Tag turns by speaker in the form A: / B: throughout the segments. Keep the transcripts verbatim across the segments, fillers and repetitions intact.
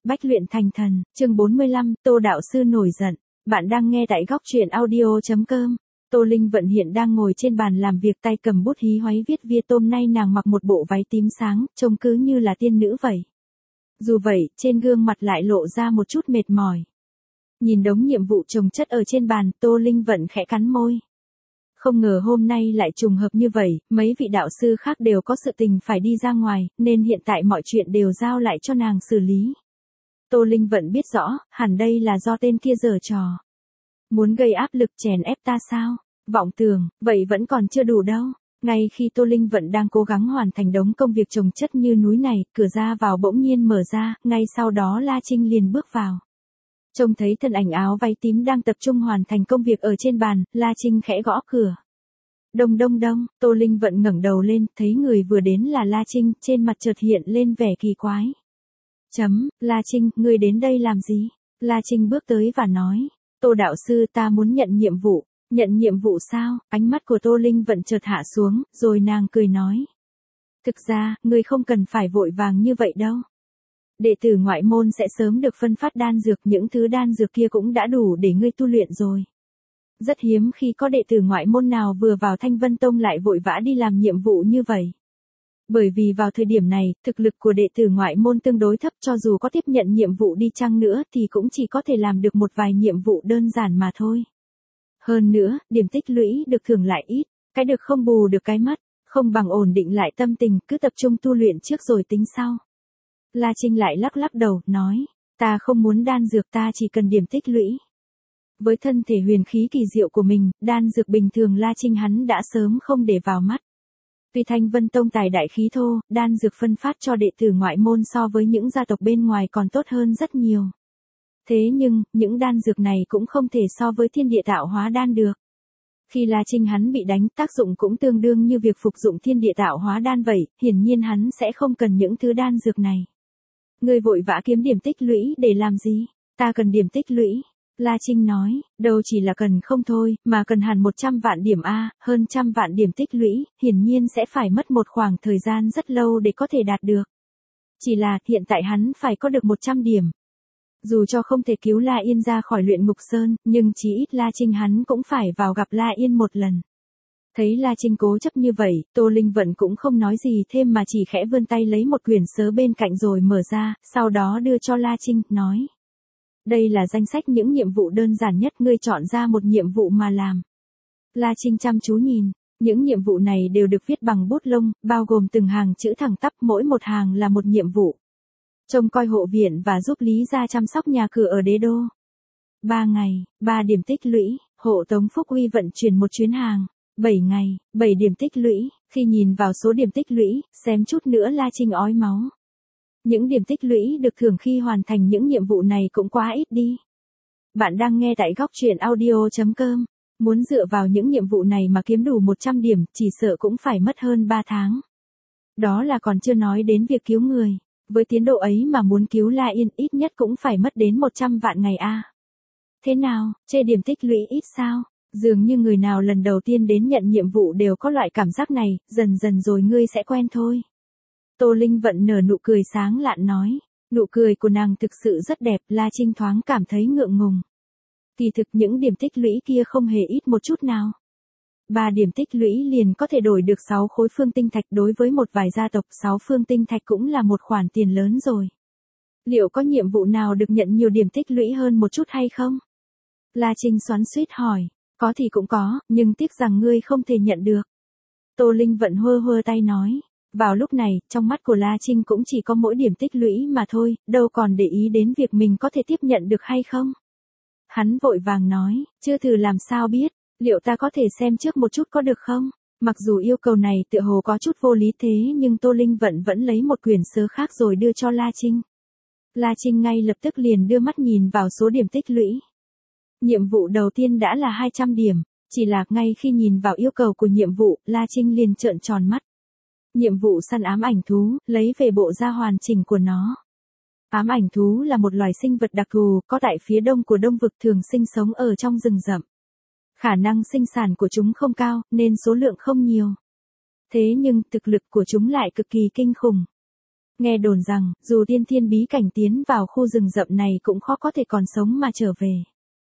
A: Bách luyện thành thần, chương bốn mươi lăm, Tô đạo sư nổi giận. Bạn đang nghe tại góc truyện audio chấm com. Tô Linh Vận hiện đang ngồi trên bàn làm việc, tay cầm bút hí hoáy viết viết. Hôm nay nàng mặc một bộ váy tím sáng, trông cứ như là tiên nữ vậy. Dù vậy, trên gương mặt lại lộ ra một chút mệt mỏi. Nhìn đống nhiệm vụ chồng chất ở trên bàn, Tô Linh Vận khẽ cắn môi. Không ngờ hôm nay lại trùng hợp như vậy, mấy vị đạo sư khác đều có sự tình phải đi ra ngoài, nên hiện tại mọi chuyện đều giao lại cho nàng xử lý. Tô Linh Vận biết rõ, hẳn đây là do tên kia giở trò. Muốn gây áp lực chèn ép ta sao? Vọng tưởng, vậy vẫn còn chưa đủ đâu. Ngay khi Tô Linh Vận đang cố gắng hoàn thành đống công việc chồng chất như núi này, cửa ra vào bỗng nhiên mở ra, ngay sau đó La Trinh liền bước vào. Trông thấy thân ảnh áo váy tím đang tập trung hoàn thành công việc ở trên bàn, La Trinh khẽ gõ cửa. Đông đông đông, Tô Linh Vận ngẩng đầu lên, thấy người vừa đến là La Trinh, trên mặt chợt hiện lên vẻ kỳ quái. Chấm, La Trinh, ngươi đến đây làm gì? La Trinh bước tới và nói, Tô đạo sư, ta muốn nhận nhiệm vụ. Nhận nhiệm vụ sao? Ánh mắt của Tô Linh Vận chợt hạ xuống, rồi nàng cười nói. Thực ra, ngươi không cần phải vội vàng như vậy đâu. Đệ tử ngoại môn sẽ sớm được phân phát đan dược, những thứ đan dược kia cũng đã đủ để ngươi tu luyện rồi. Rất hiếm khi có đệ tử ngoại môn nào vừa vào Thanh Vân Tông lại vội vã đi làm nhiệm vụ như vậy. Bởi vì vào thời điểm này, thực lực của đệ tử ngoại môn tương đối thấp, cho dù có tiếp nhận nhiệm vụ đi chăng nữa thì cũng chỉ có thể làm được một vài nhiệm vụ đơn giản mà thôi. Hơn nữa, điểm tích lũy được thưởng lại ít, cái được không bù được cái mất, không bằng ổn định lại tâm tình, cứ tập trung tu luyện trước rồi tính sau. La Trinh lại lắc lắc đầu, nói, ta không muốn đan dược, ta chỉ cần điểm tích lũy. Với thân thể huyền khí kỳ diệu của mình, đan dược bình thường La Trinh hắn đã sớm không để vào mắt. Tuy Thanh Vân Tông tài đại khí thô, đan dược phân phát cho đệ tử ngoại môn so với những gia tộc bên ngoài còn tốt hơn rất nhiều. Thế nhưng, những đan dược này cũng không thể so với thiên địa tạo hóa đan được. Khi La Trinh hắn bị đánh, tác dụng cũng tương đương như việc phục dụng thiên địa tạo hóa đan vậy, hiển nhiên hắn sẽ không cần những thứ đan dược này. Ngươi vội vã kiếm điểm tích lũy để làm gì? Ta cần điểm tích lũy. La Trinh nói, đâu chỉ là cần không thôi, mà cần hẳn một trăm vạn điểm A, hơn trăm vạn điểm tích lũy, hiển nhiên sẽ phải mất một khoảng thời gian rất lâu để có thể đạt được. Chỉ là, hiện tại hắn phải có được một trăm điểm. Dù cho không thể cứu La Yên ra khỏi luyện ngục sơn, nhưng chí ít La Trinh hắn cũng phải vào gặp La Yên một lần. Thấy La Trinh cố chấp như vậy, Tô Linh Vận cũng không nói gì thêm mà chỉ khẽ vươn tay lấy một quyển sớ bên cạnh rồi mở ra, sau đó đưa cho La Trinh, nói. Đây là danh sách những nhiệm vụ đơn giản nhất, ngươi chọn ra một nhiệm vụ mà làm. La Trinh chăm chú nhìn, những nhiệm vụ này đều được viết bằng bút lông, bao gồm từng hàng chữ thẳng tắp, mỗi một hàng là một nhiệm vụ. Trông coi hộ viện và giúp Lý gia chăm sóc nhà cửa ở đế đô. Ba ngày, ba điểm tích lũy, hộ tống Phúc Uy vận chuyển một chuyến hàng. Bảy ngày, bảy điểm tích lũy, khi nhìn vào số điểm tích lũy, xém chút nữa La Trinh ói máu. Những điểm tích lũy được thưởng khi hoàn thành những nhiệm vụ này cũng quá ít đi. Bạn đang nghe tại góc truyện audio chấm com. Muốn dựa vào những nhiệm vụ này mà kiếm đủ một trăm điểm, chỉ sợ cũng phải mất hơn ba tháng. Đó là còn chưa nói đến việc cứu người. Với tiến độ ấy mà muốn cứu La Yên ít nhất cũng phải mất đến một trăm vạn ngày a. Thế nào, chê điểm tích lũy ít sao? Dường như người nào lần đầu tiên đến nhận nhiệm vụ đều có loại cảm giác này, dần dần rồi ngươi sẽ quen thôi. Tô Linh Vận nở nụ cười sáng lạn nói. Nụ cười của nàng thực sự rất đẹp, La Trinh thoáng cảm thấy ngượng ngùng. Kỳ thực những điểm tích lũy kia không hề ít một chút nào. Ba điểm tích lũy liền có thể đổi được sáu khối phương tinh thạch, đối với một vài gia tộc sáu phương tinh thạch cũng là một khoản tiền lớn rồi. Liệu có nhiệm vụ nào được nhận nhiều điểm tích lũy hơn một chút hay không? La Trinh xoắn xuýt hỏi. Có thì cũng có, nhưng tiếc rằng ngươi không thể nhận được. Tô Linh Vận hơ hơ tay nói. Vào lúc này, trong mắt của La Trinh cũng chỉ có mỗi điểm tích lũy mà thôi, đâu còn để ý đến việc mình có thể tiếp nhận được hay không. Hắn vội vàng nói, chưa thử làm sao biết, liệu ta có thể xem trước một chút có được không? Mặc dù yêu cầu này tựa hồ có chút vô lý thế nhưng Tô Linh Vận vẫn lấy một quyển sớ khác rồi đưa cho La Trinh. La Trinh ngay lập tức liền đưa mắt nhìn vào số điểm tích lũy. Nhiệm vụ đầu tiên đã là hai trăm điểm, chỉ là ngay khi nhìn vào yêu cầu của nhiệm vụ, La Trinh liền trợn tròn mắt. Nhiệm vụ săn ám ảnh thú, lấy về bộ da hoàn chỉnh của nó. Ám ảnh thú là một loài sinh vật đặc thù, có tại phía đông của Đông Vực, thường sinh sống ở trong rừng rậm. Khả năng sinh sản của chúng không cao, nên số lượng không nhiều. Thế nhưng, thực lực của chúng lại cực kỳ kinh khủng. Nghe đồn rằng, dù tiên thiên bí cảnh tiến vào khu rừng rậm này cũng khó có thể còn sống mà trở về.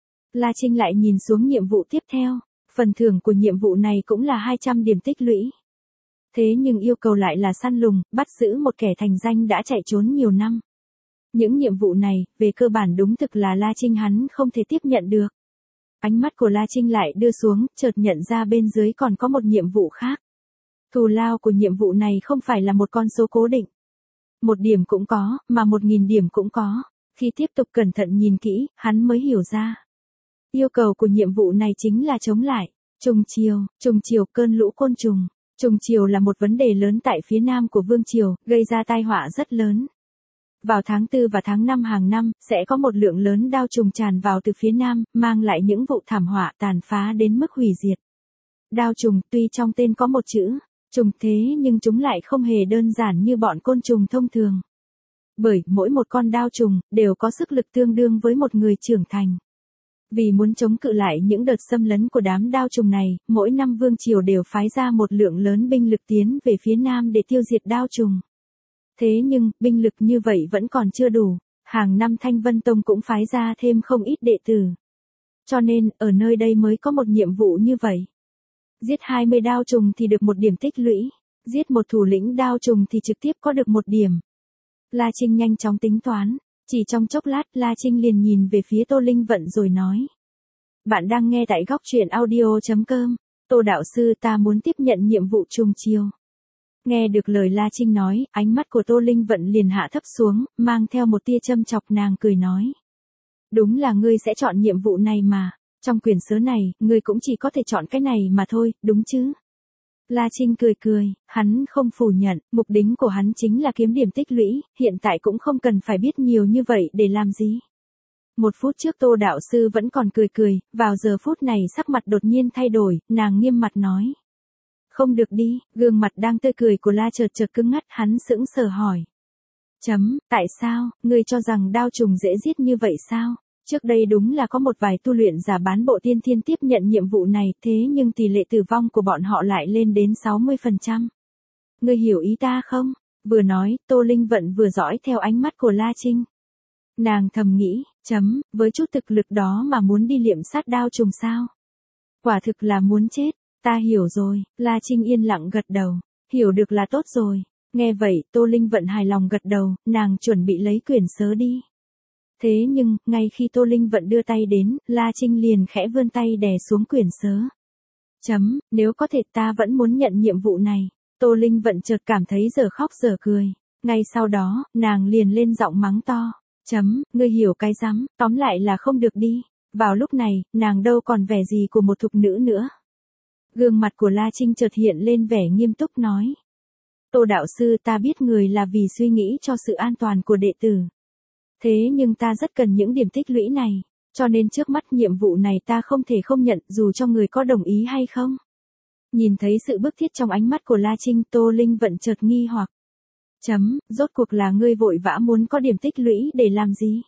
A: La Trinh lại nhìn xuống nhiệm vụ tiếp theo, phần thưởng của nhiệm vụ này cũng là hai trăm điểm tích lũy. Thế nhưng yêu cầu lại là săn lùng, bắt giữ một kẻ thành danh đã chạy trốn nhiều năm. Những nhiệm vụ này, về cơ bản đúng thực là La Trinh hắn không thể tiếp nhận được. Ánh mắt của La Trinh lại đưa xuống, chợt nhận ra bên dưới còn có một nhiệm vụ khác. Thù lao của nhiệm vụ này không phải là một con số cố định. Một điểm cũng có, mà một nghìn điểm cũng có. Khi tiếp tục cẩn thận nhìn kỹ, hắn mới hiểu ra. Yêu cầu của nhiệm vụ này chính là chống lại trùng chiều, trùng chiều cơn lũ côn trùng. Trùng chiều là một vấn đề lớn tại phía nam của Vương Triều, gây ra tai họa rất lớn. Vào tháng tư và tháng năm hàng năm, sẽ có một lượng lớn đao trùng tràn vào từ phía nam, mang lại những vụ thảm họa tàn phá đến mức hủy diệt. Đao trùng tuy trong tên có một chữ trùng thế nhưng chúng lại không hề đơn giản như bọn côn trùng thông thường. Bởi mỗi một con đao trùng đều có sức lực tương đương với một người trưởng thành. Vì muốn chống cự lại những đợt xâm lấn của đám đao trùng này, mỗi năm Vương Triều đều phái ra một lượng lớn binh lực tiến về phía nam để tiêu diệt đao trùng. Thế nhưng, binh lực như vậy vẫn còn chưa đủ, hàng năm Thanh Vân Tông cũng phái ra thêm không ít đệ tử. Cho nên, ở nơi đây mới có một nhiệm vụ như vậy. Giết hai mươi đao trùng thì được một điểm tích lũy, giết một thủ lĩnh đao trùng thì trực tiếp có được một điểm. La Trinh nhanh chóng tính toán, chỉ trong chốc lát La Trinh liền nhìn về phía Tô Linh Vận rồi nói. Bạn đang nghe tại góc truyện audio.com, Tô đạo sư ta muốn tiếp nhận nhiệm vụ trùng chiều. Nghe được lời La Trinh nói, ánh mắt của Tô Linh Vận liền hạ thấp xuống, mang theo một tia châm chọc nàng cười nói. Đúng là ngươi sẽ chọn nhiệm vụ này mà, trong quyển sớ này, ngươi cũng chỉ có thể chọn cái này mà thôi, đúng chứ? La Trinh cười cười, hắn không phủ nhận, mục đích của hắn chính là kiếm điểm tích lũy, hiện tại cũng không cần phải biết nhiều như vậy để làm gì. Một phút trước Tô đạo sư vẫn còn cười cười, vào giờ phút này sắc mặt đột nhiên thay đổi, nàng nghiêm mặt nói. Không được đi, gương mặt đang tươi cười của La chợt chợt cứng ngắt, hắn sững sờ hỏi. Chấm, tại sao, ngươi cho rằng đao trùng dễ giết như vậy sao? Trước đây đúng là có một vài tu luyện giả bán bộ tiên thiên tiếp nhận nhiệm vụ này, thế nhưng tỷ lệ tử vong của bọn họ lại lên đến sáu mươi phần trăm. Ngươi hiểu ý ta không? Vừa nói, Tô Linh Vận vừa dõi theo ánh mắt của La Trinh. Nàng thầm nghĩ, chấm, với chút thực lực đó mà muốn đi liệm sát đao trùng sao? Quả thực là muốn chết, ta hiểu rồi, La Trinh yên lặng gật đầu, hiểu được là tốt rồi. Nghe vậy, Tô Linh Vận hài lòng gật đầu, nàng chuẩn bị lấy quyển sớ đi. Thế nhưng, ngay khi Tô Linh Vận đưa tay đến, La Trinh liền khẽ vươn tay đè xuống quyển sớ. Chấm, nếu có thể ta vẫn muốn nhận nhiệm vụ này. Tô Linh Vận chợt cảm thấy giờ khóc giờ cười. Ngay sau đó, nàng liền lên giọng mắng to. Chấm, ngươi hiểu cái rắm, tóm lại là không được đi. Vào lúc này, nàng đâu còn vẻ gì của một thục nữ nữa. Gương mặt của La Trinh chợt hiện lên vẻ nghiêm túc nói. Tô đạo sư ta biết người là vì suy nghĩ cho sự an toàn của đệ tử. Thế nhưng ta rất cần những điểm tích lũy này, cho nên trước mắt nhiệm vụ này ta không thể không nhận dù cho người có đồng ý hay không. Nhìn thấy sự bức thiết trong ánh mắt của La Trinh, Tô Linh Vận chợt nghi hoặc. Chấm, rốt cuộc là ngươi vội vã muốn có điểm tích lũy để làm gì?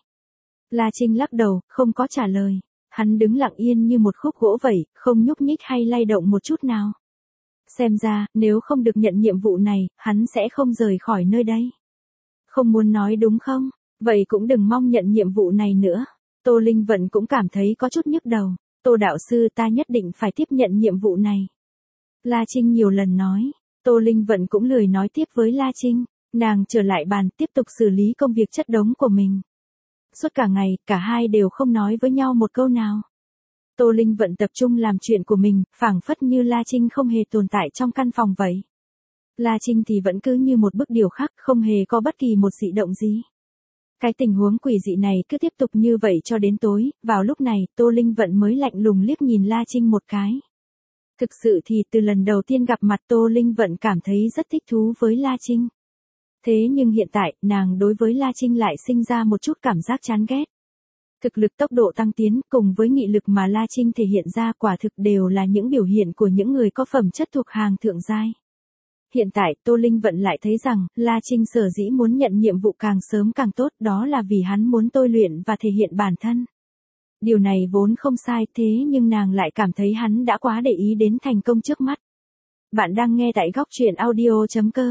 A: La Trinh lắc đầu, không có trả lời. Hắn đứng lặng yên như một khúc gỗ vậy, không nhúc nhích hay lay động một chút nào. Xem ra, nếu không được nhận nhiệm vụ này, hắn sẽ không rời khỏi nơi đây. Không muốn nói đúng không? Vậy cũng đừng mong nhận nhiệm vụ này nữa. Tô Linh Vận cũng cảm thấy có chút nhức đầu. Tô đạo sư ta nhất định phải tiếp nhận nhiệm vụ này. La Trinh nhiều lần nói. Tô Linh Vận cũng lười nói tiếp với La Trinh. Nàng trở lại bàn tiếp tục xử lý công việc chất đống của mình. Suốt cả ngày, cả hai đều không nói với nhau một câu nào. Tô Linh Vận tập trung làm chuyện của mình, phảng phất như La Trinh không hề tồn tại trong căn phòng vậy. La Trinh thì vẫn cứ như một bức điêu khắc, không hề có bất kỳ một dị động gì. Cái tình huống quỷ dị này cứ tiếp tục như vậy cho đến tối, vào lúc này, Tô Linh Vận mới lạnh lùng liếc nhìn La Trinh một cái. Thực sự thì từ lần đầu tiên gặp mặt Tô Linh Vận cảm thấy rất thích thú với La Trinh. Thế nhưng hiện tại, nàng đối với La Trinh lại sinh ra một chút cảm giác chán ghét. Thực lực tốc độ tăng tiến cùng với nghị lực mà La Trinh thể hiện ra quả thực đều là những biểu hiện của những người có phẩm chất thuộc hàng thượng giai. Hiện tại, Tô Linh Vận lại thấy rằng, La Trinh sở dĩ muốn nhận nhiệm vụ càng sớm càng tốt, đó là vì hắn muốn tôi luyện và thể hiện bản thân. Điều này vốn không sai, thế nhưng nàng lại cảm thấy hắn đã quá để ý đến thành công trước mắt. Bạn đang nghe tại góc truyện audio chấm com.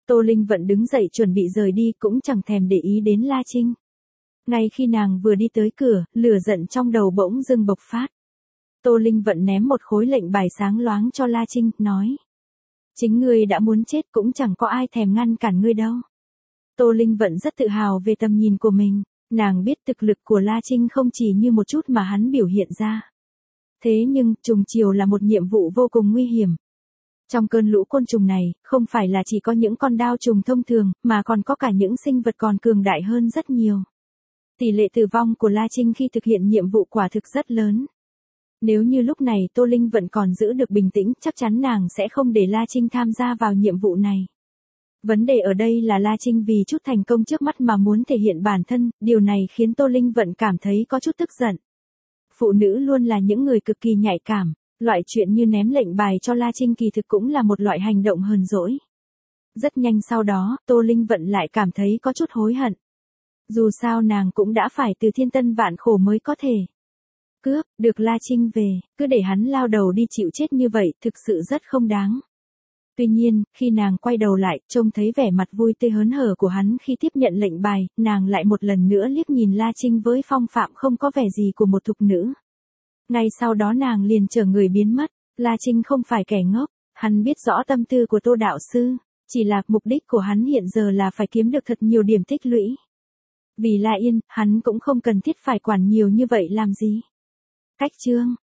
A: Tô Linh Vận đứng dậy chuẩn bị rời đi cũng chẳng thèm để ý đến La Trinh. Ngay khi nàng vừa đi tới cửa, lửa giận trong đầu bỗng dưng bộc phát. Tô Linh Vận ném một khối lệnh bài sáng loáng cho La Trinh, nói. Chính ngươi đã muốn chết cũng chẳng có ai thèm ngăn cản ngươi đâu. Tô Linh Vận rất tự hào về tầm nhìn của mình, nàng biết thực lực của La Trinh không chỉ như một chút mà hắn biểu hiện ra. Thế nhưng, trùng chiều là một nhiệm vụ vô cùng nguy hiểm. Trong cơn lũ côn trùng này, không phải là chỉ có những con đao trùng thông thường, mà còn có cả những sinh vật còn cường đại hơn rất nhiều. Tỷ lệ tử vong của La Trinh khi thực hiện nhiệm vụ quả thực rất lớn. Nếu như lúc này Tô Linh Vận còn giữ được bình tĩnh, chắc chắn nàng sẽ không để La Trinh tham gia vào nhiệm vụ này. Vấn đề ở đây là La Trinh vì chút thành công trước mắt mà muốn thể hiện bản thân, điều này khiến Tô Linh Vận cảm thấy có chút tức giận. Phụ nữ luôn là những người cực kỳ nhạy cảm, loại chuyện như ném lệnh bài cho La Trinh kỳ thực cũng là một loại hành động hờn dỗi. Rất nhanh sau đó, Tô Linh Vận lại cảm thấy có chút hối hận. Dù sao nàng cũng đã phải từ thiên tân vạn khổ mới có thể cướp được La Trinh về, cứ để hắn lao đầu đi chịu chết như vậy, thực sự rất không đáng. Tuy nhiên, khi nàng quay đầu lại, trông thấy vẻ mặt vui tươi hớn hở của hắn khi tiếp nhận lệnh bài, nàng lại một lần nữa liếc nhìn La Trinh với phong phạm không có vẻ gì của một thục nữ. Ngay sau đó nàng liền trở người biến mất. La Trinh không phải kẻ ngốc, hắn biết rõ tâm tư của Tô đạo sư, chỉ là mục đích của hắn hiện giờ là phải kiếm được thật nhiều điểm tích lũy. Vì La Yên, hắn cũng không cần thiết phải quản nhiều như vậy làm gì. Cách chương